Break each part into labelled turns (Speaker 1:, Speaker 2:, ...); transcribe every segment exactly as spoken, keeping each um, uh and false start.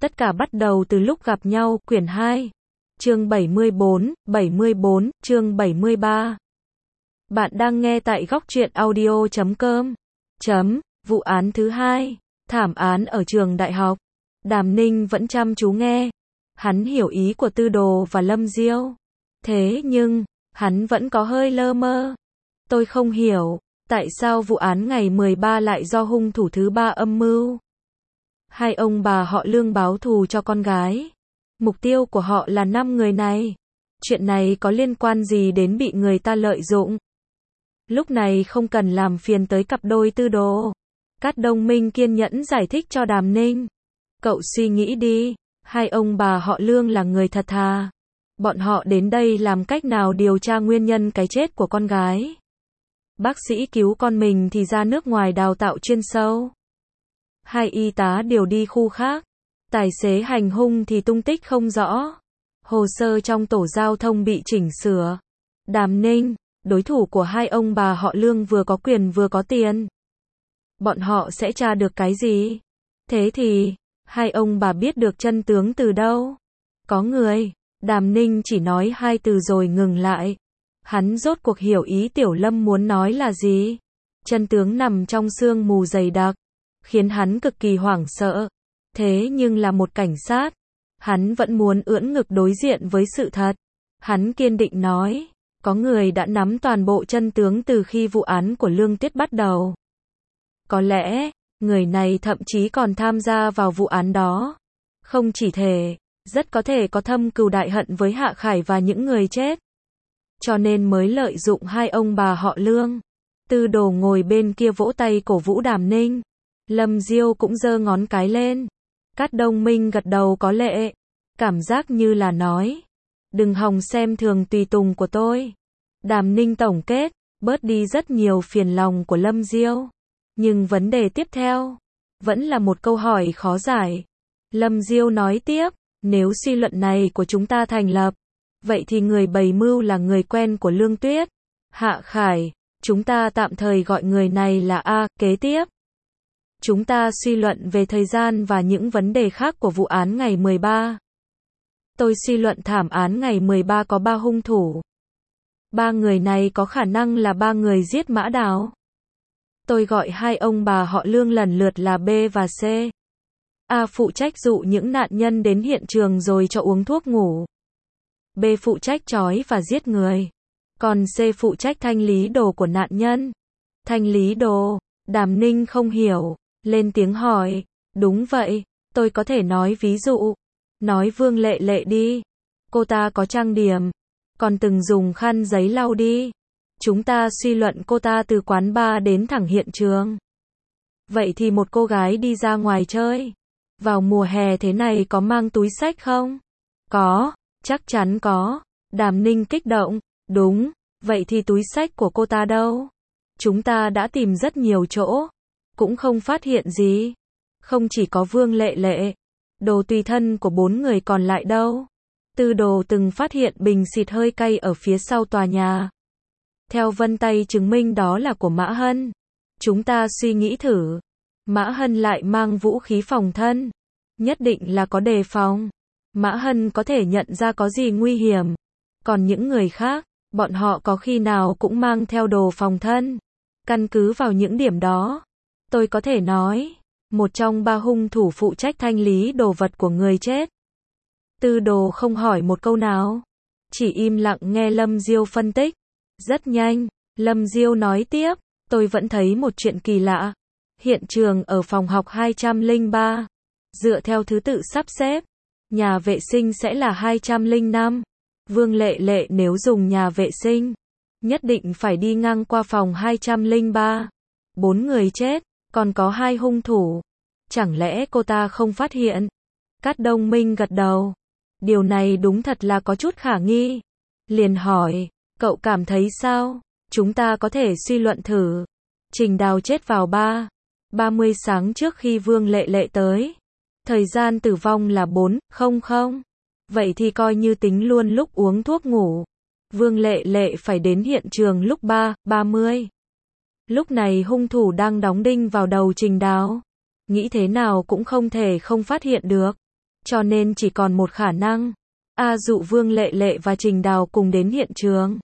Speaker 1: Tất cả bắt đầu từ lúc gặp nhau, quyển hai. Chương bảy mươi bốn, bảy mươi bốn, chương bảy mươi ba. Bạn đang nghe tại góc truyện audio chấm com. Chấm, vụ án thứ hai, thảm án ở trường đại học. Đàm Ninh vẫn chăm chú nghe. Hắn hiểu ý của Tư Đồ và Lâm Diêu. Thế nhưng, hắn vẫn có hơi lơ mơ. Tôi không hiểu, tại sao vụ án ngày mười ba lại do hung thủ thứ ba âm mưu. Hai ông bà họ Lương báo thù cho con gái. Mục tiêu của họ là năm người này. Chuyện này có liên quan gì đến bị người ta lợi dụng? Lúc này không cần làm phiền tới cặp đôi Tư Đồ. Cát Đông Minh kiên nhẫn giải thích cho Đàm Ninh. Cậu suy nghĩ đi, hai ông bà họ Lương là người thật thà. Bọn họ đến đây làm cách nào điều tra nguyên nhân cái chết của con gái. Bác sĩ cứu con mình thì ra nước ngoài đào tạo chuyên sâu. Hai y tá điều đi khu khác. Tài xế hành hung thì tung tích không rõ. Hồ sơ trong tổ giao thông bị chỉnh sửa. Đàm Ninh, đối thủ của hai ông bà họ Lương vừa có quyền vừa có tiền. Bọn họ sẽ tra được cái gì? Thế thì, hai ông bà biết được chân tướng từ đâu? Có người. Đàm Ninh chỉ nói hai từ rồi ngừng lại. Hắn rốt cuộc hiểu ý Tiểu Lâm muốn nói là gì. Chân tướng nằm trong sương mù dày đặc, khiến hắn cực kỳ hoảng sợ. Thế nhưng là một cảnh sát, hắn vẫn muốn ưỡn ngực đối diện với sự thật. Hắn kiên định nói, có người đã nắm toàn bộ chân tướng từ khi vụ án của Lương Tuyết bắt đầu. Có lẽ, người này thậm chí còn tham gia vào vụ án đó. Không chỉ thể, rất có thể có thâm cừu đại hận với Hạ Khải và những người chết. Cho nên mới lợi dụng hai ông bà họ Lương. Tư Đồ ngồi bên kia vỗ tay cổ vũ Đàm Ninh. Lâm Diêu cũng giơ ngón cái lên. Cát Đông Minh gật đầu có lệ. Cảm giác như là nói, đừng hòng xem thường tùy tùng của tôi. Đàm Ninh tổng kết, bớt đi rất nhiều phiền lòng của Lâm Diêu. Nhưng vấn đề tiếp theo, vẫn là một câu hỏi khó giải. Lâm Diêu nói tiếp, nếu suy luận này của chúng ta thành lập, vậy thì người bày mưu là người quen của Lương Tuyết, Hạ Khải. Chúng ta tạm thời gọi người này là A. Kế tiếp, chúng ta suy luận về thời gian và những vấn đề khác của vụ án ngày mười ba. Tôi suy luận thảm án ngày mười ba có ba hung thủ. Ba người này có khả năng là ba người giết Mã Đào. Tôi gọi hai ông bà họ Lương lần lượt là B và C. A phụ trách dụ những nạn nhân đến hiện trường rồi cho uống thuốc ngủ. B phụ trách trói và giết người. Còn C phụ trách thanh lý đồ của nạn nhân. Thanh lý đồ, Đàm Ninh không hiểu, lên tiếng hỏi, đúng vậy, tôi có thể nói ví dụ. Nói Vương Lệ Lệ đi. Cô ta có trang điểm, còn từng dùng khăn giấy lau đi. Chúng ta suy luận cô ta từ quán bar đến thẳng hiện trường. Vậy thì một cô gái đi ra ngoài chơi, vào mùa hè thế này có mang túi xách không? Có, chắc chắn có. Đàm Ninh kích động, đúng, vậy thì túi xách của cô ta đâu? Chúng ta đã tìm rất nhiều chỗ, cũng không phát hiện gì. Không chỉ có Vương Lệ Lệ, đồ tùy thân của bốn người còn lại đâu? Tư Đồ từng phát hiện bình xịt hơi cay ở phía sau tòa nhà. Theo vân tay chứng minh đó là của Mã Hân. Chúng ta suy nghĩ thử, Mã Hân lại mang vũ khí phòng thân, nhất định là có đề phòng. Mã Hân có thể nhận ra có gì nguy hiểm. Còn những người khác, bọn họ có khi nào cũng mang theo đồ phòng thân. Căn cứ vào những điểm đó, tôi có thể nói, một trong ba hung thủ phụ trách thanh lý đồ vật của người chết. Tư Đồ không hỏi một câu nào, chỉ im lặng nghe Lâm Diêu phân tích. Rất nhanh, Lâm Diêu nói tiếp, tôi vẫn thấy một chuyện kỳ lạ. Hiện trường ở phòng học hai trăm lẻ ba. Dựa theo thứ tự sắp xếp, nhà vệ sinh sẽ là hai trăm lẻ năm. Vương Lệ Lệ nếu dùng nhà vệ sinh, nhất định phải đi ngang qua phòng hai trăm lẻ ba. Bốn người chết, còn có hai hung thủ. Chẳng lẽ cô ta không phát hiện? Cát Đông Minh gật đầu. Điều này đúng thật là có chút khả nghi. Liền hỏi, cậu cảm thấy sao? Chúng ta có thể suy luận thử. Trình Đào chết vào ba, ba mươi sáng trước khi Vương Lệ Lệ tới. Thời gian tử vong là bốn, không không. Vậy thì coi như tính luôn lúc uống thuốc ngủ. Vương Lệ Lệ phải đến hiện trường lúc ba, ba mươi. Lúc này hung thủ đang đóng đinh vào đầu Trình Đào. Nghĩ thế nào cũng không thể không phát hiện được. cho nên chỉ còn một khả năng. A Dụ, Vương Lệ Lệ và Trình Đào cùng đến hiện trường.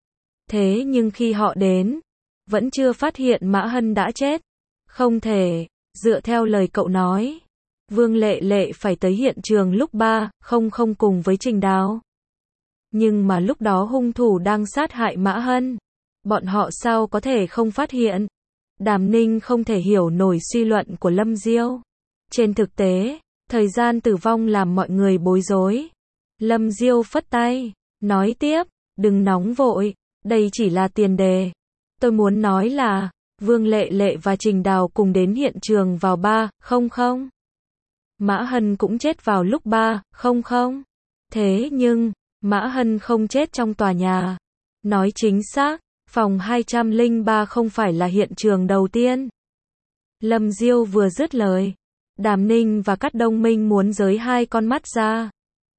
Speaker 1: Thế nhưng khi họ đến, vẫn chưa phát hiện Mã Hân đã chết. Không thể, dựa theo lời cậu nói, Vương Lệ Lệ phải tới hiện trường lúc ba không không cùng với Trình Đào. Nhưng mà lúc đó hung thủ đang sát hại Mã Hân. Bọn họ sao có thể không phát hiện? Đàm Ninh không thể hiểu nổi suy luận của Lâm Diêu. Trên thực tế, thời gian tử vong làm mọi người bối rối. Lâm Diêu phất tay, nói tiếp, đừng nóng vội, đây chỉ là tiền đề. Tôi muốn nói là, Vương Lệ Lệ và Trình Đào cùng đến hiện trường vào ba không không. Mã Hân cũng chết vào lúc ba không không. Thế nhưng, Mã Hân không chết trong tòa nhà. Nói chính xác, phòng hai trăm lẻ ba không phải là hiện trường đầu tiên. Lâm Diêu vừa dứt lời, Đàm Ninh và Cát Đông Minh muốn giới hai con mắt ra.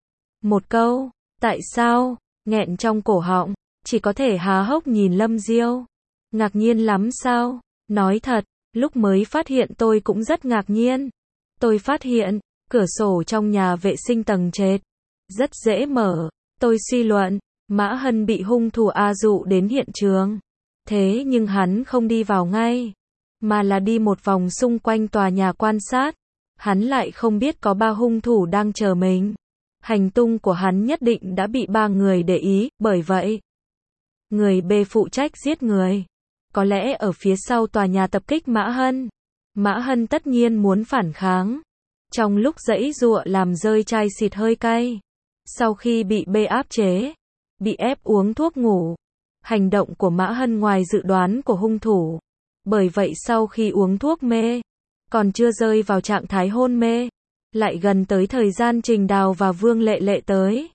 Speaker 1: Một câu, tại sao, nghẹn trong cổ họng, chỉ có thể há hốc nhìn Lâm Diêu. Ngạc nhiên lắm sao? Nói thật, lúc mới phát hiện tôi cũng rất ngạc nhiên. Tôi phát hiện, cửa sổ trong nhà vệ sinh tầng trệt, rất dễ mở. Tôi suy luận, Mã Hân bị hung thủ A Dụ đến hiện trường. Thế nhưng hắn không đi vào ngay, mà là đi một vòng xung quanh tòa nhà quan sát. Hắn lại không biết có ba hung thủ đang chờ mình. Hành tung của hắn nhất định đã bị ba người để ý, bởi vậy, người B phụ trách giết người. Có lẽ ở phía sau tòa nhà tập kích Mã Hân. Mã Hân tất nhiên muốn phản kháng. Trong lúc giãy giụa làm rơi chai xịt hơi cay. Sau khi bị B áp chế, bị ép uống thuốc ngủ. Hành động của Mã Hân ngoài dự đoán của hung thủ. Bởi vậy sau khi uống thuốc mê, còn chưa rơi vào trạng thái hôn mê, lại gần tới thời gian Trình Đào và Vương Lệ Lệ tới.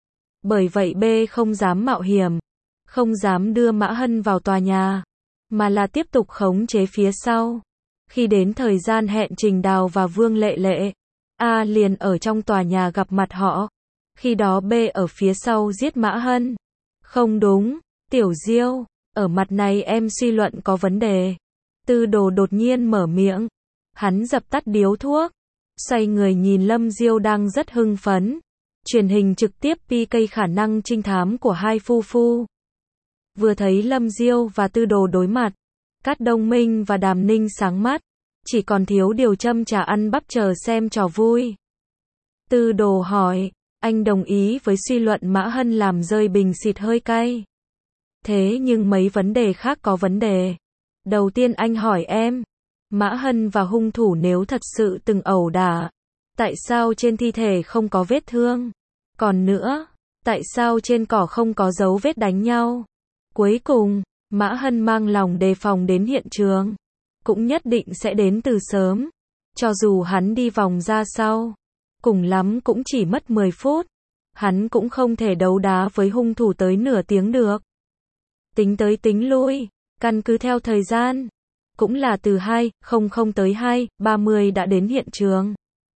Speaker 1: Bởi vậy B không dám mạo hiểm, không dám đưa Mã Hân vào tòa nhà, mà là tiếp tục khống chế phía sau. Khi đến thời gian hẹn Trình Đào và Vương Lệ Lệ, A liền ở trong tòa nhà gặp mặt họ. Khi đó B ở phía sau giết Mã Hân. Không đúng, Tiểu Diêu, ở mặt này em suy luận có vấn đề. Tư Đồ đột nhiên mở miệng. Hắn dập tắt điếu thuốc, xoay người nhìn Lâm Diêu đang rất hưng phấn. Truyền hình trực tiếp pê ca khả năng trinh thám của hai phu phu. Vừa thấy Lâm Diêu và Tư Đồ đối mặt, Cát Đông Minh và Đàm Ninh sáng mắt, chỉ còn thiếu điều châm trà ăn bắp chờ xem trò vui. Tư Đồ hỏi, anh đồng ý với suy luận Mã Hân làm rơi bình xịt hơi cay. Thế nhưng mấy vấn đề khác có vấn đề. Đầu tiên anh hỏi em, Mã Hân và hung thủ nếu thật sự từng ẩu đả, tại sao trên thi thể không có vết thương? Còn nữa, tại sao trên cỏ không có dấu vết đánh nhau? Cuối cùng, Mã Hân mang lòng đề phòng đến hiện trường, cũng nhất định sẽ đến từ sớm. Cho dù hắn đi vòng ra sau, cùng lắm cũng chỉ mất mười phút. Hắn cũng không thể đấu đá với hung thủ tới nửa tiếng được. Tính tới tính lui, căn cứ theo thời gian, cũng là từ hai không không tới hai ba mươi đã đến hiện trường.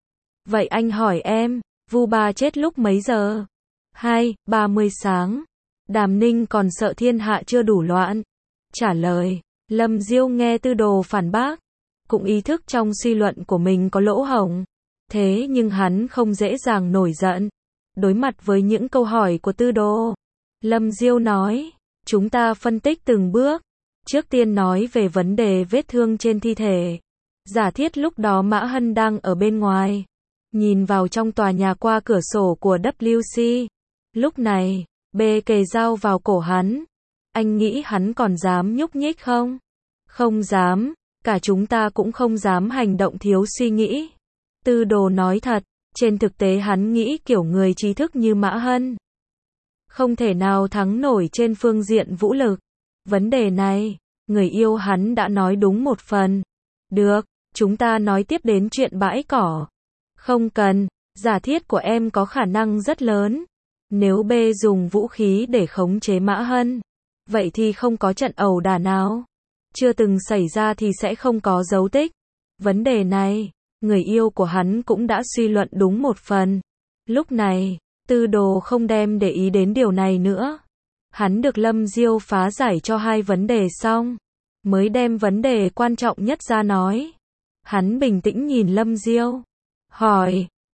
Speaker 1: Vậy anh hỏi em, Vu Ba chết lúc mấy giờ? hai ba mươi sáng. Đàm Ninh còn sợ thiên hạ chưa đủ loạn. Trả lời, Lâm Diêu nghe Tư Đồ phản bác, cũng ý thức trong suy luận của mình có lỗ hổng. Thế nhưng hắn không dễ dàng nổi giận. Đối mặt với những câu hỏi của Tư Đồ, Lâm Diêu nói, chúng ta phân tích từng bước. Trước tiên nói về vấn đề vết thương trên thi thể. Giả thiết lúc đó Mã Hân đang ở bên ngoài, nhìn vào trong tòa nhà qua cửa sổ của W C. Lúc này, B kề dao vào cổ hắn. Anh nghĩ hắn còn dám nhúc nhích không? Không dám, cả chúng ta cũng không dám hành động thiếu suy nghĩ. Tư Đồ nói thật, trên thực tế hắn nghĩ kiểu người trí thức như Mã Hân không thể nào thắng nổi trên phương diện vũ lực. Vấn đề này, người yêu hắn đã nói đúng một phần. Được, chúng ta nói tiếp đến chuyện bãi cỏ. Không cần, giả thiết của em có khả năng rất lớn. Nếu B dùng vũ khí để khống chế Mã Hân, vậy thì không có trận ẩu đả nào chưa từng xảy ra thì sẽ không có dấu tích. Vấn đề này, người yêu của hắn cũng đã suy luận đúng một phần. Lúc này, Tư Đồ không đem để ý đến điều này nữa. Hắn được Lâm Diêu phá giải cho hai vấn đề xong, mới đem vấn đề quan trọng nhất ra nói. Hắn bình tĩnh nhìn Lâm Diêu, hỏi,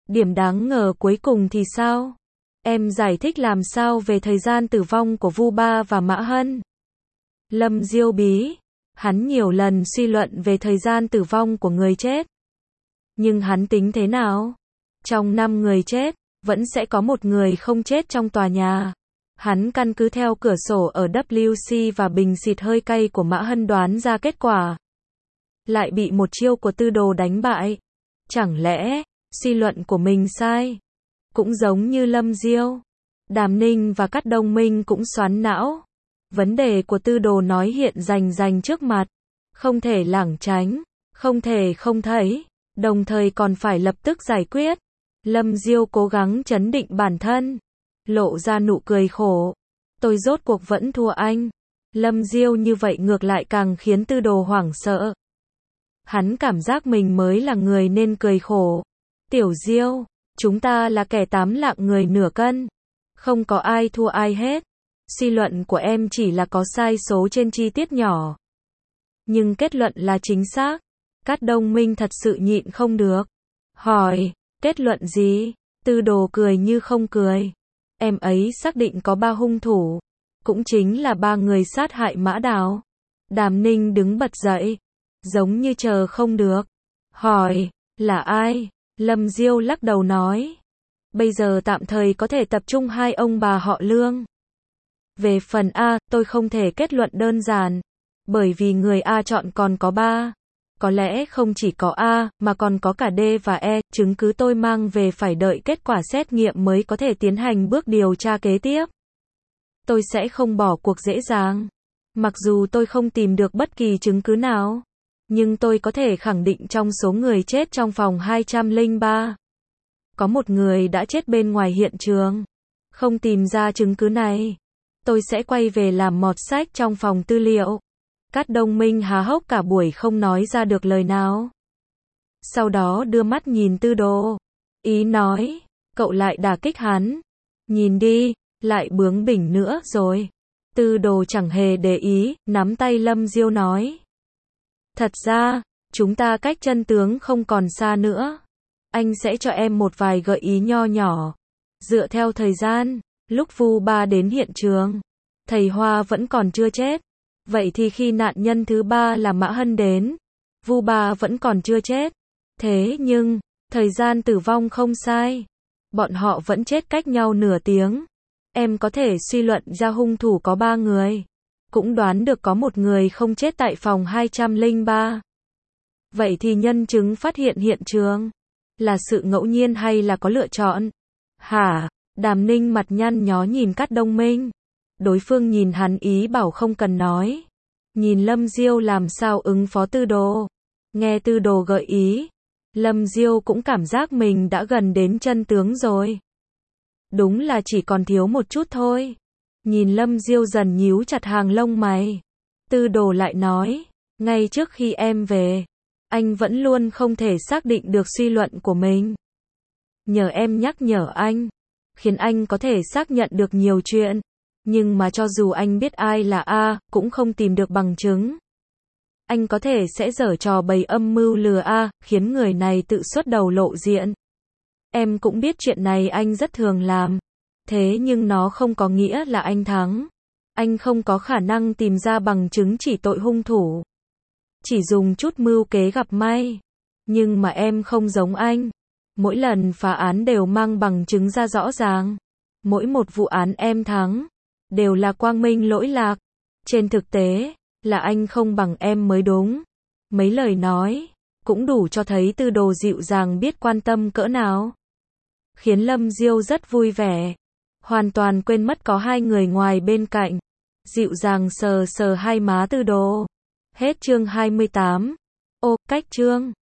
Speaker 1: Điểm đáng ngờ cuối cùng thì sao? Em giải thích làm sao về thời gian tử vong của Vu Ba và Mã Hân? Lâm Diêu bí. Hắn nhiều lần suy luận về thời gian tử vong của người chết. Nhưng hắn tính thế nào? Trong năm người chết, vẫn sẽ có một người không chết trong tòa nhà. Hắn căn cứ theo cửa sổ ở W C và bình xịt hơi cay của Mã Hân đoán ra kết quả. Lại bị một chiêu của Tư Đồ đánh bại. Chẳng lẽ, suy luận của mình sai? Cũng giống như Lâm Diêu, Đàm Ninh và Cát Đông Minh cũng xoắn não. Vấn đề của Tư Đồ nói hiện rành rành trước mặt. Không thể lảng tránh, không thể không thấy, đồng thời còn phải lập tức giải quyết. Lâm Diêu cố gắng trấn định bản thân, lộ ra nụ cười khổ. Tôi rốt cuộc vẫn thua anh. Lâm Diêu như vậy ngược lại càng khiến Tư Đồ hoảng sợ. Hắn cảm giác mình mới là người nên cười khổ. Tiểu Diêu, chúng ta là kẻ tám lạng người nửa cân. Không có ai thua ai hết. Suy luận của em chỉ là có sai số trên chi tiết nhỏ. Nhưng kết luận là chính xác. Cát Đông Minh thật sự nhịn không được. Hỏi, kết luận gì? Tư Đồ cười như không cười. Em ấy xác định có ba hung thủ. Cũng chính là ba người sát hại Mã Đào. Đàm Ninh đứng bật dậy. Giống như chờ không được. Hỏi, là ai? Lâm Diêu lắc đầu nói. Bây giờ tạm thời có thể tập trung hai ông bà họ Lương. Về phần A, tôi không thể kết luận đơn giản. Bởi vì người A chọn còn có ba. Có lẽ không chỉ có A, mà còn có cả D và E. Chứng cứ tôi mang về phải đợi kết quả xét nghiệm mới có thể tiến hành bước điều tra kế tiếp. Tôi sẽ không bỏ cuộc dễ dàng. Mặc dù tôi không tìm được bất kỳ chứng cứ nào. Nhưng tôi có thể khẳng định trong số người chết trong phòng hai trăm lẻ ba. Có một người đã chết bên ngoài hiện trường. Không tìm ra chứng cứ này. Tôi sẽ quay về làm mọt sách trong phòng tư liệu. Cát Đông Minh há hốc cả buổi không nói ra được lời nào. Sau đó đưa mắt nhìn Tư Đồ. Ý nói, cậu lại đả kích hắn. Nhìn đi, lại bướng bỉnh nữa rồi. Tư Đồ chẳng hề để ý, nắm tay Lâm Diêu nói. Thật ra, chúng ta cách chân tướng không còn xa nữa. Anh sẽ cho em một vài gợi ý nho nhỏ. Dựa theo thời gian, lúc Vu Ba đến hiện trường, thầy Hoa vẫn còn chưa chết. Vậy thì khi nạn nhân thứ ba là Mã Hân đến, Vu Ba vẫn còn chưa chết. Thế nhưng, thời gian tử vong không sai. Bọn họ vẫn chết cách nhau nửa tiếng. Em có thể suy luận ra hung thủ có ba người. Cũng đoán được có một người không chết tại phòng hai trăm lẻ ba. Vậy thì nhân chứng phát hiện hiện trường là sự ngẫu nhiên hay là có lựa chọn? Hả? Đàm Ninh mặt nhăn nhó nhìn Cát Đông Minh. Đối phương nhìn hắn ý bảo không cần nói. Nhìn Lâm Diêu làm sao ứng phó Tư Đồ. Nghe Tư Đồ gợi ý, Lâm Diêu cũng cảm giác mình đã gần đến chân tướng rồi. Đúng là chỉ còn thiếu một chút thôi. Nhìn Lâm Diêu dần nhíu chặt hàng lông mày. Tư Đồ lại nói, ngay trước khi em về, anh vẫn luôn không thể xác định được suy luận của mình. Nhờ em nhắc nhở anh, khiến anh có thể xác nhận được nhiều chuyện. Nhưng mà cho dù anh biết ai là A, cũng không tìm được bằng chứng. Anh có thể sẽ giở trò bày âm mưu lừa A, khiến người này tự xuất đầu lộ diện. Em cũng biết chuyện này anh rất thường làm. Thế nhưng nó không có nghĩa là anh thắng. Anh không có khả năng tìm ra bằng chứng chỉ tội hung thủ. Chỉ dùng chút mưu kế gặp may. Nhưng mà em không giống anh. Mỗi lần phá án đều mang bằng chứng ra rõ ràng. Mỗi một vụ án em thắng đều là quang minh lỗi lạc. Trên thực tế, là anh không bằng em mới đúng. Mấy lời nói, cũng đủ cho thấy Tư Đồ dịu dàng biết quan tâm cỡ nào. Khiến Lâm Diêu rất vui vẻ. Hoàn toàn quên mất có hai người ngoài bên cạnh. Dịu dàng sờ sờ hai má Tư Đồ. Hết chương hai mươi tám. Ô, cách chương.